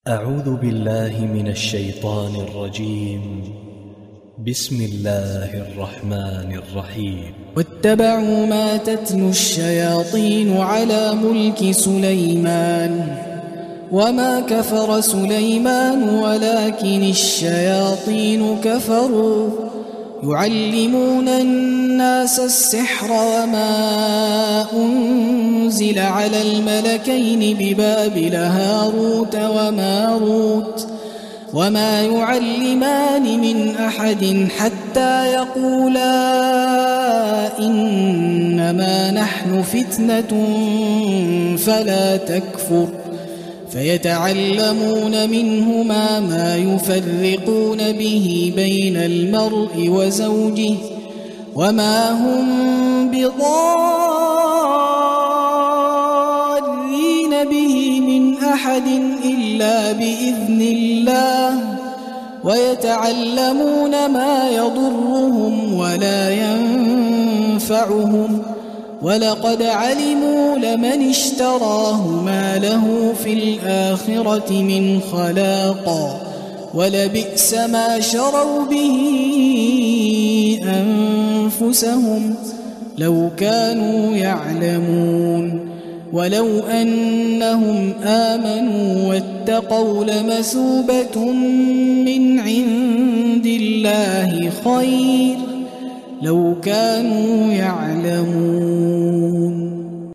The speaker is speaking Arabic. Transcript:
أعوذ بالله من الشيطان الرجيم. بسم الله الرحمن الرحيم. واتبعوا ما تتلو الشياطين على ملك سليمان وما كفر سليمان ولكن الشياطين كفروا يعلمون الناس السحر وما أنزل على الملكين ببابل هاروت وماروت وما يعلمان من أحد حتى يقولا إنما نحن فتنة فلا تكفر فيتعلمون منهما ما يفرقون به بين المرء وزوجه وما هم بضارين به من أحد إلا بإذن الله ويتعلمون ما يضرهم ولا ينفعهم ولقد علموا لمن اشتراه ما له في الآخرة من خلاق ولبئس ما شروا به أنفسهم لو كانوا يعلمون ولو أنهم آمنوا واتقوا لمثوبة من عند الله خير لو كانوا يعلمون.